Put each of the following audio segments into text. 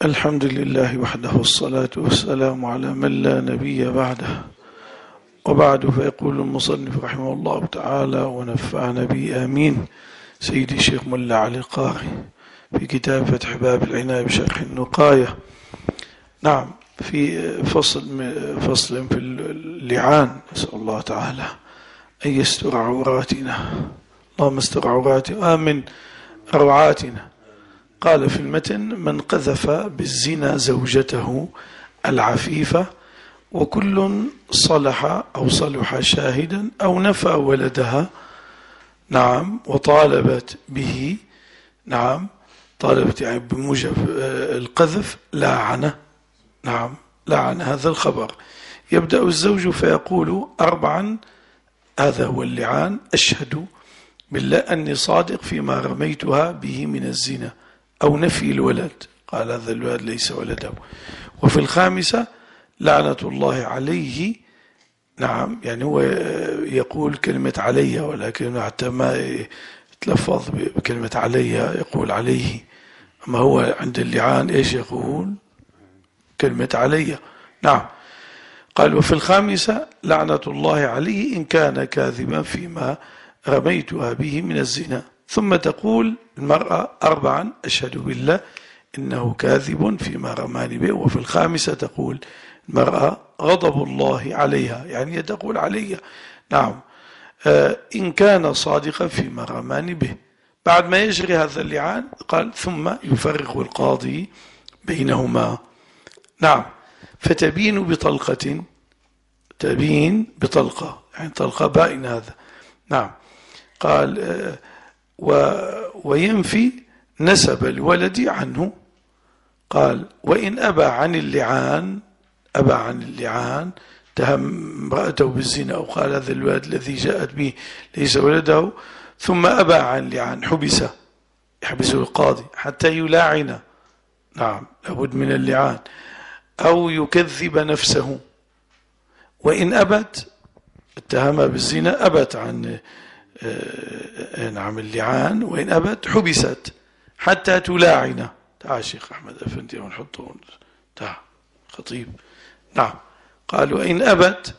الحمد لله وحده والصلاة والسلام على من لا نبي بعده. وبعد، فيقول المصنف رحمه الله تعالى ونفعنا به آمين سيدي الشيخ ملا علي القاري في كتاب فتح باب العناية بشرح النقاية. نعم، في فصل في اللعان. نسأل الله تعالى أن يستر عوراتنا، اللهم استر عوراتنا وآمن روعاتنا. قال في المتن: من قذف بالزنا زوجته العفيفة وكل صلح أو صلح شاهدا أو نفى ولدها، نعم، وطالبت به، نعم، طالبت يعني بموجب القذف، لاعنه، نعم، لعن هذا الخبر. يبدأ الزوج فيقول 4، هذا هو اللعان: أشهد بالله أني صادق فيما رميتها به من الزنا، أو نفي الولد، قال هذا الولد ليس ولده. وفي 5 لعنة الله عليه، نعم، يعني هو يقول كلمة علي، ولكن حتى ما يتلفظ بكلمة علي يقول عليه، أما هو عند اللعان إيش يقول؟ كلمة علي. نعم. قال: وفي 5 لعنة الله عليه إن كان كاذبا فيما رميتها به من الزنا. ثم تقول المرأة 4: أشهد بالله إنه كاذب فيما رماني به. وفي 5 تقول المرأة: غضب الله عليها، يعني تقول علي، نعم، إن كان صادقا فيما رماني به. بعد ما يجري هذا اللعان قال: ثم يفرق القاضي بينهما، نعم، فتبين بطلقة، تبين بطلقة، يعني طلقة بائن هذا، نعم. قال: وينفي نسب الولد عنه. قال: وإن أبى عن اللعان، أبى عن اللعان، اتهم امرأته بالزنا أو قال هذا الولد الذي جاءت به ليس ولده، ثم أبى عن اللعان، يحبسه القاضي حتى يلاعن، نعم، لابد من اللعان، أو يكذب نفسه. وإن أبت، اتهمها بالزنا، أبت عن نعم اللعان، وإن أبت حبست حتى تلاعن. تعال شيخ أحمد أفندي ونحطه، تعال خطيب، نعم. قال: وإن أبت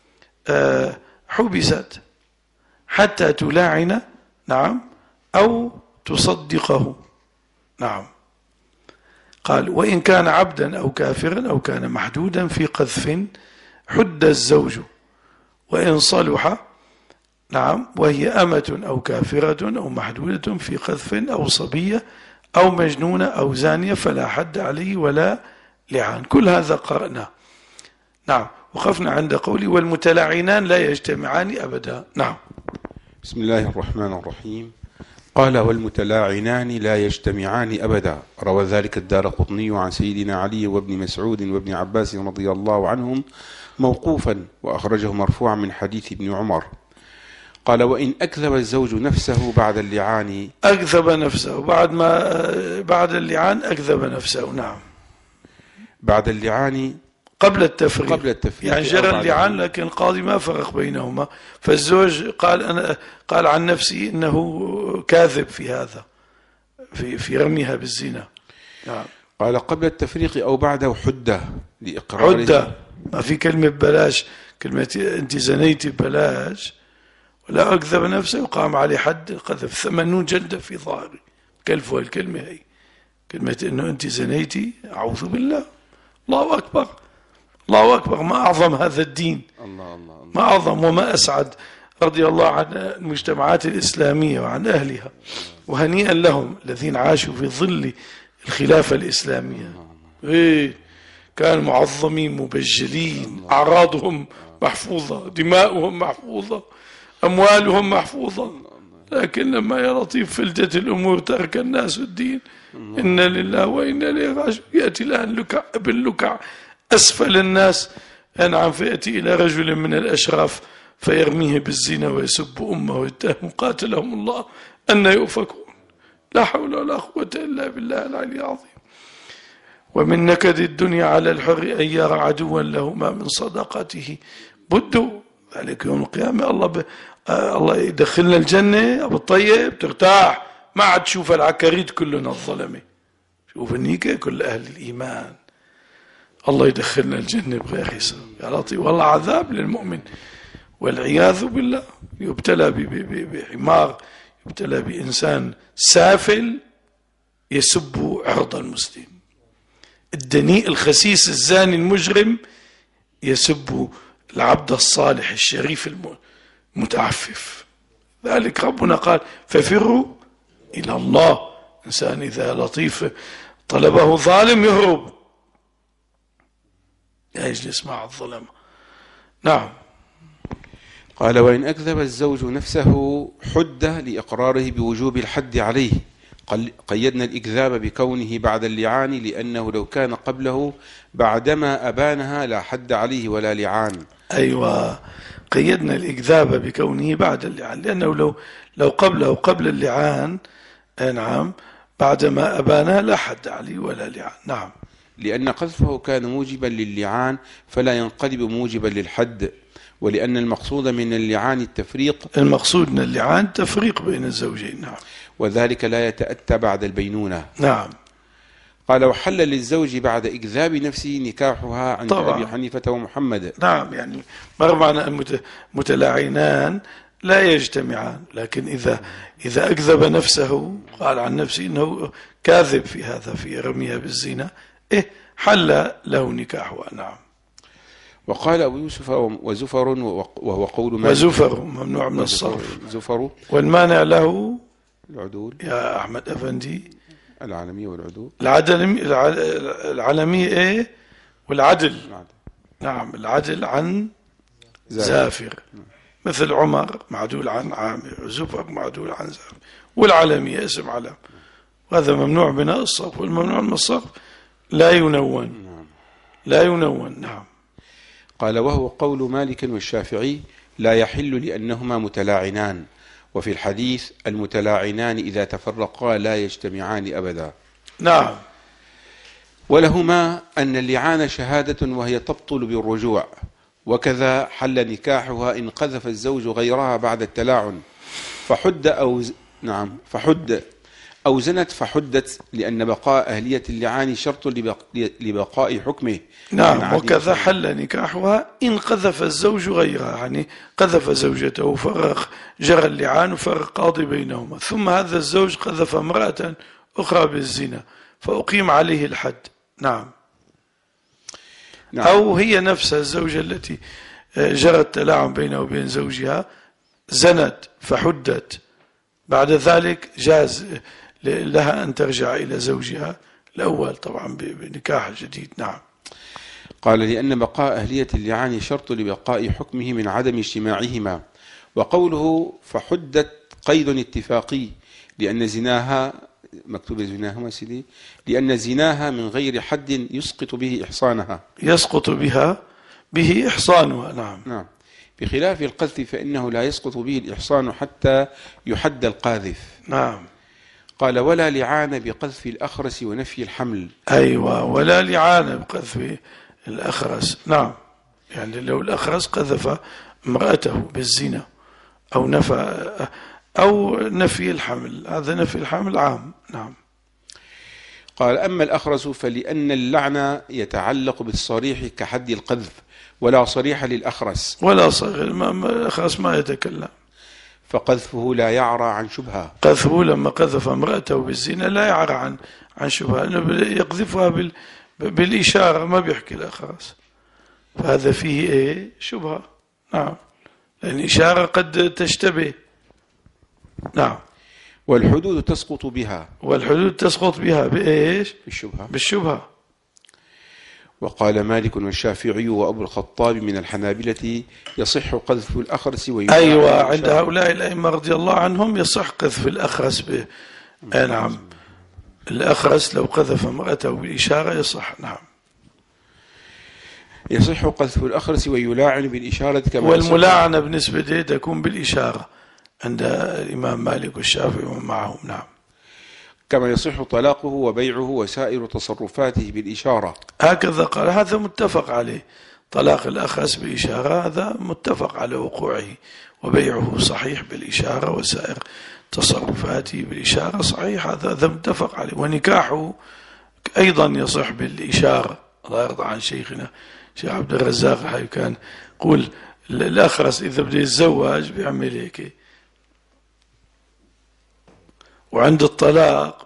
حبست حتى تلاعن، نعم، أو تصدقه، نعم. قال: وإن كان عبدا أو كافرا أو كان محدودا في قذف حد الزوج، وإن صلح، نعم، وهي أمة أو كافرة أو محدودة في قذف أو صبية أو مجنونة أو زانية فلا حد عليه ولا لعان. كل هذا قرأنا، نعم. وقفنا عند قولي: والمتلاعنان لا يجتمعان أبدا. نعم. بسم الله الرحمن الرحيم. قال: والمتلاعنان لا يجتمعان أبدا. روى ذلك الدارقطني عن سيدنا علي وابن مسعود وابن عباس رضي الله عنهم موقوفا، وأخرجه مرفوعا من حديث ابن عمر. قال: وإن أكذب الزوج نفسه بعد اللعان، أكذب نفسه بعد اللعان أكذب نفسه، نعم، بعد اللعان قبل التفريق يعني جرى اللعان، لكن القاضي ما فرق بينهما، فالزوج قال عن نفسه إنه كاذب في هذا، في رميها بالزنا، نعم. قال: قبل التفريق أو بعده حدة لإقراره، حدة، ما في كلمة بلاش، كلمة أنت زنيتي بلاش، ولا أكذب نفسه وقام عليه حد القذف 80 جلدة في ظهري. كلفوا الكلمة هي كلمة إنه أنت زنيتي، أعوذ بالله. الله أكبر، الله أكبر، ما أعظم هذا الدين، الله الله الله. ما أعظم وما أسعد. رضي الله عن المجتمعات الإسلامية وعن أهلها، وهنيئا لهم الذين عاشوا في ظل الخلافة الإسلامية. كانوا معظمين مبجلين، أعراضهم محفوظة، دماؤهم محفوظة، أموالهم محفوظة. لكن لما يا لطيف فلتت الأمور ترك الناس الدين. إنا لله وإنا إليه راجعون. يأتي الآن ابن لكع أسفل الناس، أنعم، فيأتي إلى رجل من الأشراف فيرميه بالزنا ويسب أمه ويتهم قاتلهم الله أن يؤفكون. لا حول ولا قوة إلا بالله العلي العظيم. ومن نكد الدنيا على الحر أن يرى عدوا له ما من صدقته بده. ذلك يوم القيامة الله يدخلنا الجنة أبو الطيب، ترتاح، ما عاد تشوف العكاريت كلنا الظلمة، شوف النيكة كل أهل الإيمان. الله يدخلنا الجنة بغير حساب يا لطيف. والله عذاب للمؤمن والعياذ بالله، يبتلى بحمار، يبتلى بإنسان سافل يسب عرض المسلم، الدنيء الخسيس الزاني المجرم يسب العبد الصالح الشريف المتعفف. ذلك ربنا قال ففروا إلى الله. إنسان إذا لطيف طلبه ظالم يهرب، لا يجلس مع الظلمة. نعم. قال وإن أكذب الزوج نفسه حد لإقراره بوجوب الحد عليه. قيدنا الإكذاب بكونه بعد اللعان، لأنه لو كان قبله بعدما أبانها لا حد عليه ولا لعان. أيوة، قيدنا الإكذاب بكونه بعد اللعان، لأنه لو قبله قبل اللعان نعم بعدما أبانها لا حد عليه ولا لعان. نعم. لأن قذفه كان موجبا للعان فلا ينقلب موجبا للحد، ولأن المقصود من اللعان التفريق. المقصود من اللعان تفريق بين الزوجين. نعم. وذلك لا يتأتى بعد البينونة. نعم. قال وحل للزوج بعد إكذاب نفسه نكاحها عند أبي حنيفة ومحمد. نعم، يعني معنى المتلاعنان لا يجتمعان، لكن إذا أكذب نفسه قال عن نفسه إنه كاذب في هذا، في رميها بالزنا، حل له نكاحها. نعم. وقال أبو يوسف وزفر، وهو قول مالك. وزفر ممنوع من الصرف. زفر والمانع له العدول يا أحمد أفندي، العالمية والعدول. العالمية والعدل. نعم، العدل عن زافر، مثل عمر معدول عن عامر، زفر معدول عن زافر، والعالمية اسم علم، وهذا ممنوع من الصرف. والممنوع من الصرف لا ينون. لا ينون. نعم. قال وهو قول مالك والشافعي لا يحل لأنهما متلاعنان، وفي الحديث المتلاعنان إذا تفرقا لا يجتمعان أبدا. نعم. ولهما أن اللعان شهادة وهي تبطل بالرجوع، وكذا حل نكاحها إن قذف الزوج غيرها بعد التلاعن فحد أو زنت فحدت، لأن بقاء أهلية اللعان شرط لبقاء حكمه. نعم. وكذا حل نكاحها إن قذف الزوج غيرها، يعني قذف زوجته فرق جرى اللعان وفرق قاضي بينهما، ثم هذا الزوج قذف امرأة أخرى بالزنا فأقيم عليه الحد. نعم. أو هي نفسها الزوجة التي جرى التلاعن بينه وبين زوجها زنت فحدت، بعد ذلك جاز لها أن ترجع إلى زوجها الأول طبعا بنكاح جديد. نعم. قال لأن بقاء أهلية اللعان شرط لبقاء حكمه من عدم اجتماعهما. وقوله فحدت قيد اتفاقي، لأن زناها مكتوب زناهما سيدي، لأن زناها من غير حد يسقط به إحصانها. يسقط به إحصانها. نعم. نعم. بخلاف القذف فإنه لا يسقط به الإحصان حتى يحد القاذف. نعم. قال ولا لعان بقذف الأخرس ونفي الحمل. أيوة، ولا لعان بقذف الأخرس. نعم، يعني لو الأخرس قذف امرأته بالزنا أو نفي الحمل، هذا نفي الحمل عام. نعم. قال أما الأخرس فلأن اللعن يتعلق بالصريح كحد القذف، ولا صريح للأخرس. ولا صريح، الأخرس ما يتكلم، فقذفه لا يعرى عن شبهة. قذفه لما قذف امرأته بالزنا لا يعرى عن شبهة، أنه يقذفها بالإشارة، ما بيحكي الأخرس، فهذا فيه شبهة. نعم، لأن الإشارة قد تشتبه. نعم. والحدود تسقط بها. والحدود تسقط بها بإيش؟ بالشبهة. وقال مالك والشافعي وأبو الخطاب من الحنابلة يصح قذف الأخرس أيوة، عند هؤلاء الأئمة رضي الله عنهم يصح قذف الأخرس نعم، الأخرس لو قذف امرأته بالإشارة يصح. نعم. يصح قذف الأخرس ويلاعن بالإشارة كما والملاعنة بالنسبة له تكون بالإشارة عند الإمام مالك والشافعي ومن معهم. نعم. كما يصح طلاقه وبيعه وسائر تصرفاته بالإشارة. هكذا قال، هذا متفق عليه، طلاق الأخرس بإشارة هذا متفق على وقوعه، وبيعه صحيح بالإشارة وسائر تصرفاته بالإشارة صحيح، هذا متفق عليه. ونكاحه أيضا يصح بالإشارة. الله يرضى عن شيخنا شيخ عبد الرزاق حي كان يقول الأخرس إذا بده يتزوج بيعمل هيك. وعند الطلاق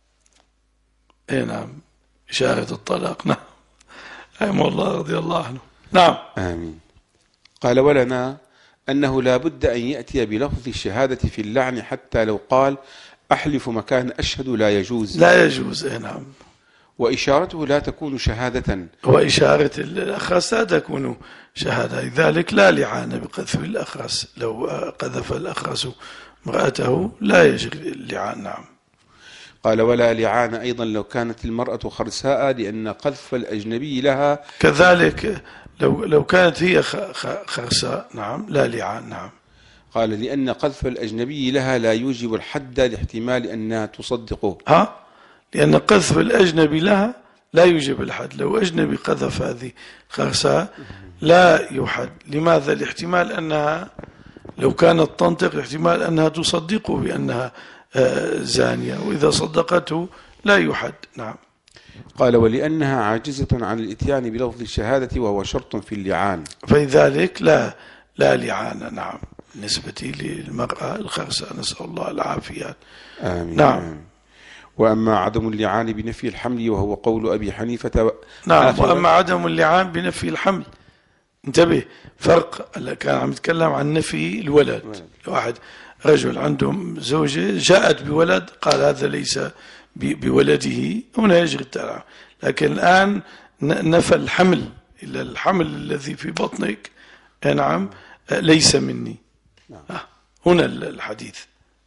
نعم إشارة الطلاق. نعم رحمه الله رضي الله عنه. نعم آمين. قال ولنا أنه لا بد أن يأتي بلفظ الشهادة في اللعن حتى لو قال أحلف مكان أشهد لا يجوز. لا يجوز. نعم. وإشارته لا تكون شهادة. وإشارة الأخرس لا تكون شهادة. لذلك لا لعان بقذف الأخرس. لو قذف الأخرس امرأته لا يجري اللعان. نعم. قال ولا لعان أيضا لو كانت المرأة خرساء لأن قذف الأجنبي لها كذلك لو كانت هي خرساء. نعم لا لعان. نعم. قال لأن قذف الأجنبي لها لا يوجب الحد لاحتمال أنها تصدقه. لأن قذف الأجنبي لها لا يوجب الحد. لو أجنبي قذف هذه خرساء لا يحد. لماذا؟ لاحتمال أنها لو كانت تنطق احتمال أنها تصدقه بأنها زانية، وإذا صدقته لا يحد. نعم. قال ولأنها عاجزة عن الإتيان بلفظ الشهادة وهو شرط في اللعان، فلذلك لا لعان. نعم. بالنسبة للمرأة الخرساء نسأل الله العافية. آمين. نعم. آمين. وأما عدم اللعان بنفي الحمل وهو قول أبي حنيفة. نعم. وأما عدم اللعان بنفي الحمل، انتبه فرق. كان عم يتكلم عن نفي الولد. واحد رجل عنده زوجة جاءت بولد قال هذا ليس بولده، هنا يجري التلعب. لكن الآن نفى الحمل، إلا الحمل الذي في بطنك نعم ليس مني. هنا الحديث.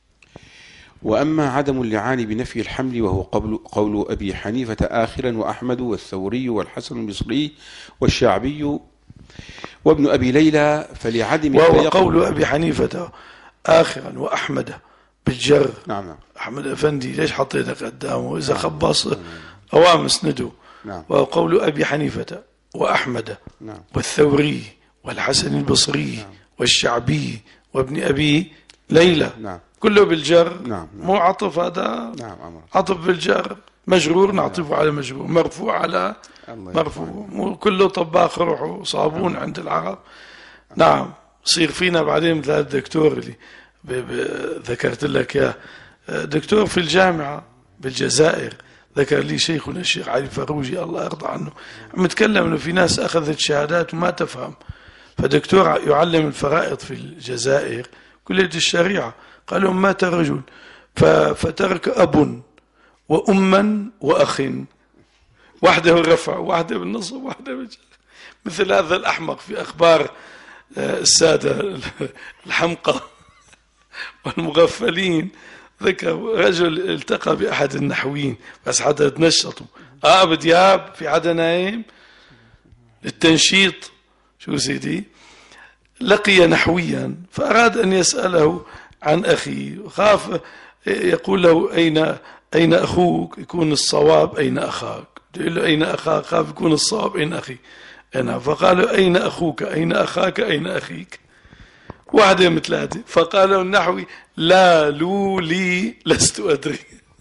وأما عدم اللعان بنفي الحمل وهو قول أبي حنيفة آخرا وأحمد والثوري والحسن البصري والشعبي وابن أبي ليلى فلعدم وهو قول أبي حنيفة آخرا وأحمد بالجر. نعم. أحمد أفندي ليش حطيتك قدامه؟ إذا خبص أوام اسنده. نعم. وهو قول أبي حنيفة وأحمد نعم. والثوري والحسن البصري والشعبي وابن أبي ليلى. نعم. كله بالجر. نعم. مو عطف هذا. نعم. عطف بالجر. مجرور نعطفه على مجرور، مرفوع على مرفوع. مو كله طباخ روحه صابون عند العرب. نعم. صير فينا بعدين مثل الدكتور اللي ذكرت لك يا دكتور في الجامعة بالجزائر، ذكر لي شيخنا الشيخ علي فروجي الله يرضى عنه، عم يتكلم انه في ناس اخذت شهادات وما تفهم، فدكتور يعلم الفرائض في الجزائر كلية الشريعة، قال لهم مات رجل فترك أب وأما وأخ، واحدة بالرفع واحدة بالنصب واحدة بالجر. مثل هذا الأحمق في أخبار السادة الحمقى والمغفلين، ذكر رجل التقى بأحد النحويين بس حتى يتنشطوا، بدياب في حدا نايم للتنشيط، شو سيدي، لقي نحويا فأراد أن يسأله عن أخيه، وخاف يقول له أين أخوك، يكون الصواب أين أخاك، يقول له أين أخاك، خاف يكون الصواب أين أخي أنا، فقال له أين أخوك أين أخاك أين أخيك، واحدة مثل هذه، فقال له النحوي لا لو لي لست أدري.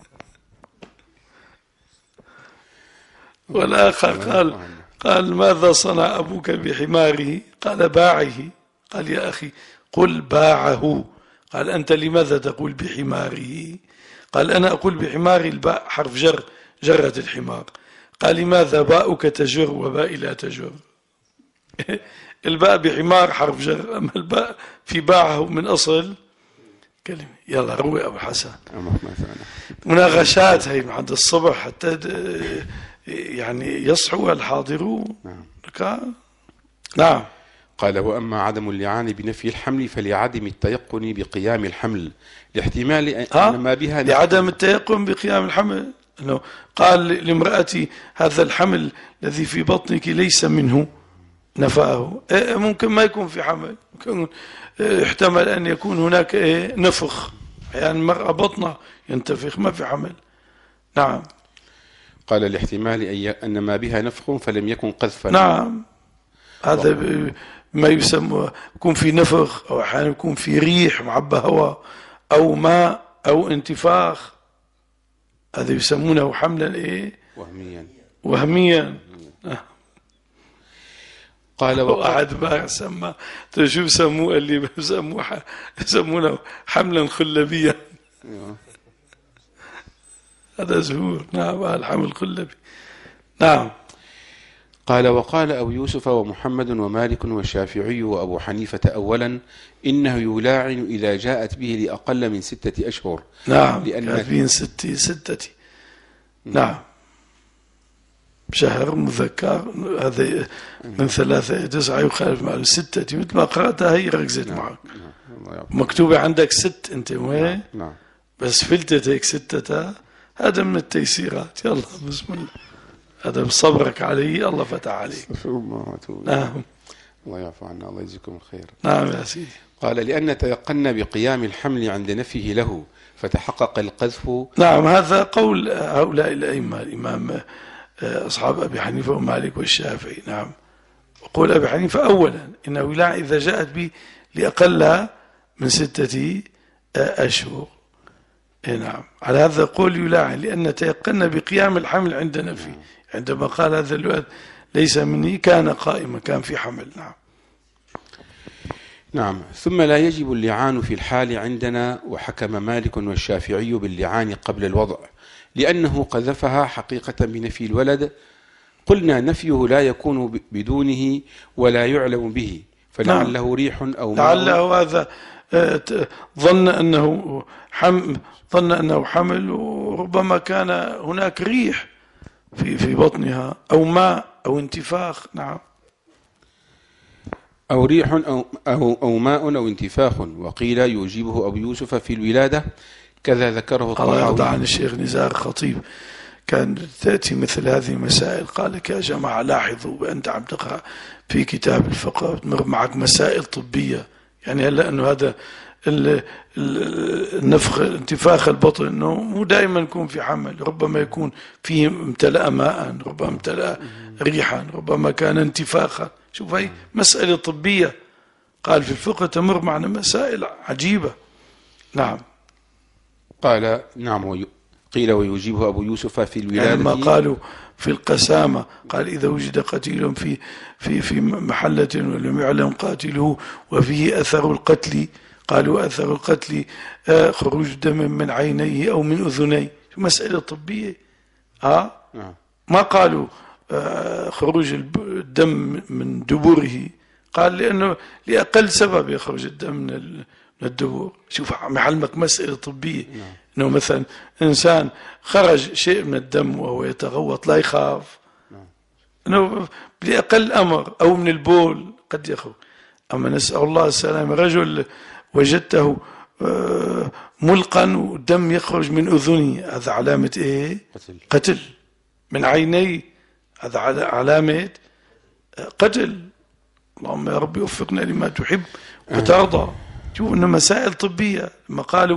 والآخر قال ماذا صنع أبوك بحماره، قال باعه، قال يا أخي قل باعه، قال أنت لماذا تقول بحماره، قال أنا أقول بحماري، الباء حرف جر جرت الحمار، قال لماذا باؤك تجر وبائي لا تجر. الباء بحمار حرف جر، أما الباء في باعه من أصل كلمة. يلا روي أبو الحسن. مناقشات هي عند الصبح حتى يعني يصحو الحاضرون. نعم. قال وأما عدم اللعان بنفي الحمل فلعدم التيقن بقيام الحمل لاحتمال أن ما بها لعدم التيقن بقيام الحمل، أنه قال لامرأتي هذا الحمل الذي في بطنك ليس منه، نفاه، ممكن ما يكون في حمل، ممكن احتمل أن يكون هناك نفخ، يعني المرأة بطنها ينتفخ ما في حمل. نعم. قال لاحتمال أن ما بها نفخ فلم يكن قذفا. نعم، هذا ما يسمى يكون في نفخ، أو أحيانا يكون في ريح معبى هواء أو ماء أو انتفاخ، هذا يسمونه حملا وهميا. قال وقعد بقى سمى شو بسموه اللي يسمونه حملا خلبيا. هذا زهور. نعم الحمل الخلبي. نعم. قال وقال أبو يوسف ومحمد ومالك والشافعي وأبو حنيفة أولا إنه يلاعن إذا جاءت به لأقل من 6 أشهر. نعم كافين 6. نعم شهر مذكر هذا من 3 إلى 9 يخالف مع 6 مثل ما قرأتها هي ركزت معك. مكتوبة عندك 6 أنت وين؟ نعم. بس فلتت هيك 6 هذا من التيسيرات. يلا بسم الله. هذا بصبرك عليه الله فتح عليك. نعم. الله يعفو عنا الله يجزيكم الخير. نعم يا سيدي. قال لأن تيقن بقيام الحمل عند نفيه له فتحقق القذف. نعم هذا قول هؤلاء الأئمة الإمام أصحاب أبي حنيفة ومالك والشافعي. نعم. وقول أبي حنيفة أولا إنه لا إذا جاءت به لأقل من 6 أشهر. نعم على هذا قول يلاعن لأن تيقن بقيام الحمل عند نفي. عندما قال هذا الولد ليس مني كان قائما كان في حمل. نعم. نعم. ثم لا يجب اللعان في الحال عندنا وحكم مالك والشافعي باللعان قبل الوضع لأنه قذفها حقيقة بنفي الولد. قلنا نفيه لا يكون بدونه ولا يعلم به فلعله ريح أو ماء. لعله هذا ظن أنه حمل وربما كان هناك ريح في بطنها أو ماء أو انتفاخ. نعم. أو ريح أو ماء أو انتفاخ. وقيل يوجبه أبو يوسف في الولادة كذا ذكره الطحاوي. الله يرضى عن الشيخ نزار خطيب كان تأتي مثل هذه المسائل قال لك يا جماعة لاحظوا بأنت عم تقرأ في كتاب الفقه تمر معك مسائل طبية يعني هلا أنه هذا النفخ انتفاخ البطن أنه مو دائما يكون في حمل ربما يكون فيه امتلأ ماء ربما امتلأ ريحا ربما كان انتفاخا. شوف هاي مسألة طبية قال في الفقه تمر معنا مسائل عجيبة. نعم. قال نعم. قيل ويجيبه أبو يوسف في الولادة يعني ما قالوا في القسامة قال إذا وجد قتيل في محلة ولم يعلم قاتله وفيه أثر القتل قالوا أثر القتل خروج دم من عينيه أو من أذنيه. مسألة طبية. ما قالوا خروج الدم من دبره قال لأنه لأقل سبب يخرج الدم من الدبور. شوف محلمك مسألة طبية. أنه مثلا إنسان خرج شيء من الدم وهو يتغوط لا يخاف أنه لأقل أمر أو من البول قد يخرج. أما نسأل الله السلامة رجل وجدته ملقا والدم يخرج من أذنه هذا علامة إيه؟ قتل. من عيني هذا علامة قتل. اللهم يا رب وفقنا لما تحب وترضى. شوف إنه مسائل طبية. لما قالوا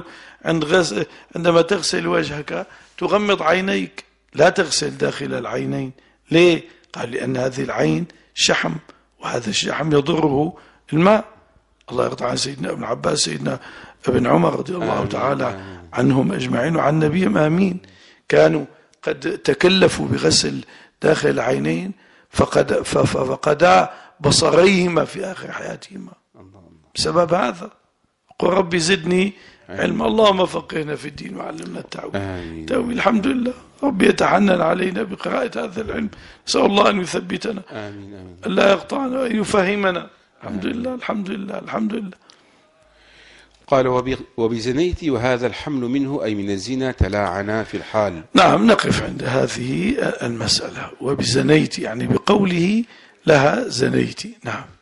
عندما تغسل وجهك تغمض عينيك لا تغسل داخل العينين. ليه؟ قال لأن هذه العين شحم وهذا الشحم يضره الماء. الله يرضى عن سيدنا ابن عباس سيدنا ابن عمر رضي الله تعالى عنهم أجمعين وعن نبيهم آمين كانوا قد تكلفوا بغسل داخل العينين فقدا بصريهما في آخر حياتهما بسبب هذا. قل ربي زدني علم. اللهم فقهنا في الدين وعلمنا التأويل. الحمد لله. ربي يتحنن علينا بقراءة هذا العلم. نسأل الله أن يثبتنا لا يقطعنا وأن يفهمنا. الحمد لله الحمد لله الحمد لله. قال وبزنيت وهذا الحمل منه أي من الزنا تلاعنا في الحال. نعم نقف عند هذه المسألة. وبزنيت يعني بقوله لها زنيت. نعم.